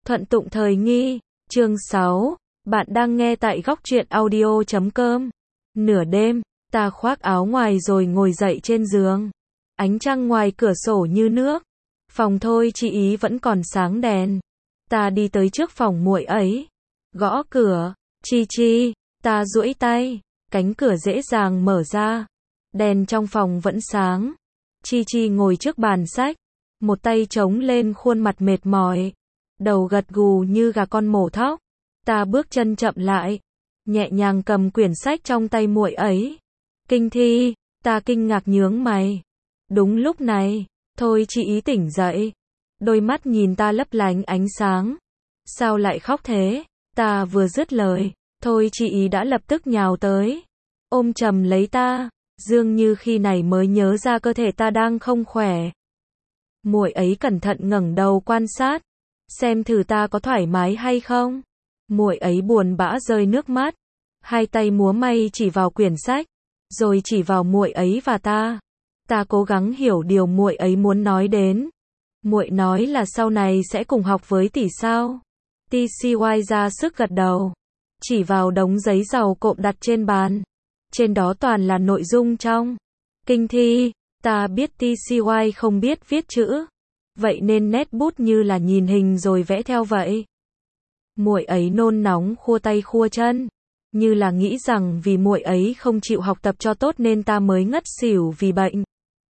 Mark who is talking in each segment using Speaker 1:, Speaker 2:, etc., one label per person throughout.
Speaker 1: Thuận tụng thời nghi, chương 6, bạn đang nghe tại góc truyện audio.com. Nửa đêm, ta khoác áo ngoài rồi ngồi dậy trên giường. Ánh trăng ngoài cửa sổ như nước. Phòng Thôi Chi Ý vẫn còn sáng đèn. Ta đi tới trước phòng muội ấy, gõ cửa. Chi Chi, ta duỗi tay, cánh cửa dễ dàng mở ra. Đèn trong phòng vẫn sáng. Chi Chi ngồi trước bàn sách, một tay chống lên khuôn mặt mệt mỏi, đầu gật gù như gà con mổ thóc. Ta bước chân chậm lại, nhẹ nhàng cầm quyển sách trong tay muội ấy. Kinh thi, ta kinh ngạc nhướng mày. Đúng lúc này, Thôi Chi Ý tỉnh dậy, đôi mắt nhìn ta lấp lánh ánh sáng. Sao lại khóc thế? Ta vừa dứt lời, Thôi Chi Ý đã lập tức nhào tới, ôm chầm lấy ta, dường như khi này mới nhớ ra cơ thể ta đang không khỏe. Muội ấy cẩn thận ngẩng đầu quan sát, xem thử ta có thoải mái hay không. Muội ấy buồn bã rơi nước mắt, hai tay múa may chỉ vào quyển sách, rồi chỉ vào muội ấy và ta. Ta cố gắng hiểu điều muội ấy muốn nói đến. Muội nói là sau này sẽ cùng học với tỷ sao? TCY ra sức gật đầu, chỉ vào đống giấy dầu cộm đặt trên bàn. Trên đó toàn là nội dung trong kinh thi. Ta biết TCY không biết viết chữ, vậy nên nét bút như là nhìn hình rồi vẽ theo vậy. Muội ấy nôn nóng khua tay khua chân, như là nghĩ rằng vì muội ấy không chịu học tập cho tốt nên ta mới ngất xỉu vì bệnh.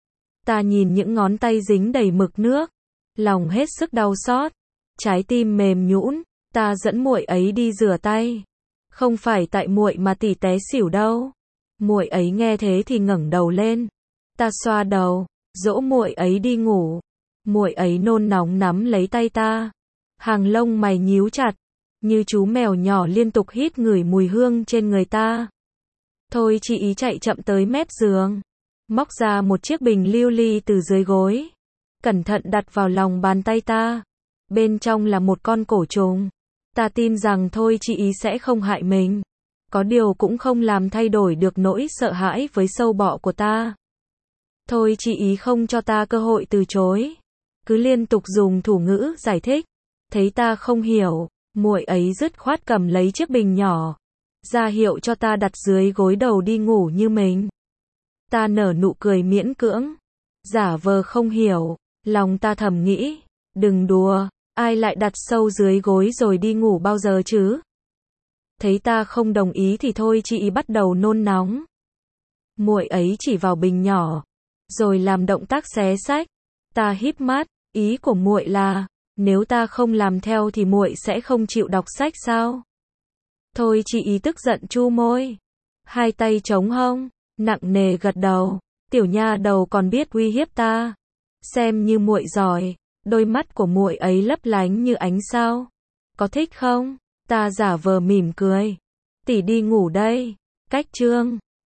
Speaker 1: Ta nhìn những ngón tay dính đầy mực nước, lòng hết sức đau xót, trái tim mềm nhũn. Ta dẫn muội ấy đi rửa tay. Không phải tại muội mà tỷ té xỉu đâu. Muội ấy nghe thế thì ngẩng đầu lên. Ta xoa đầu, dỗ muội ấy đi ngủ. Muội ấy nôn nóng nắm lấy tay ta, hàng lông mày nhíu chặt, như chú mèo nhỏ liên tục hít ngửi mùi hương trên người ta. Thôi Chi Ý chạy chậm tới mép giường, móc ra một chiếc bình lưu ly từ dưới gối, cẩn thận đặt vào lòng bàn tay ta. Bên trong là một con cổ trùng. Ta tin rằng Thôi Chi Ý sẽ không hại mình, có điều cũng không làm thay đổi được nỗi sợ hãi với sâu bọ của ta. Thôi Chi Ý không cho ta cơ hội từ chối, cứ liên tục dùng thủ ngữ giải thích. Thấy ta không hiểu, muội ấy dứt khoát cầm lấy chiếc bình nhỏ, ra hiệu cho ta đặt dưới gối đầu đi ngủ như mình. Ta nở nụ cười miễn cưỡng, giả vờ không hiểu, lòng ta thầm nghĩ, đừng đùa, ai lại đặt sâu dưới gối rồi đi ngủ bao giờ chứ? Thấy ta không đồng ý thì Thôi Chi Ý bắt đầu nôn nóng. Muội ấy chỉ vào bình nhỏ, rồi làm động tác xé sách. Ta híp mắt, ý của muội là, nếu ta không làm theo thì muội sẽ không chịu đọc sách sao? Thôi Chi Ý tức giận chu môi, hai tay chống hông, nặng nề gật đầu. Tiểu nha đầu còn biết uy hiếp ta, xem như muội giỏi. Đôi mắt của muội ấy lấp lánh như ánh sao. Có thích không? Ta giả vờ mỉm cười. Tỷ đi ngủ đây. Cách chương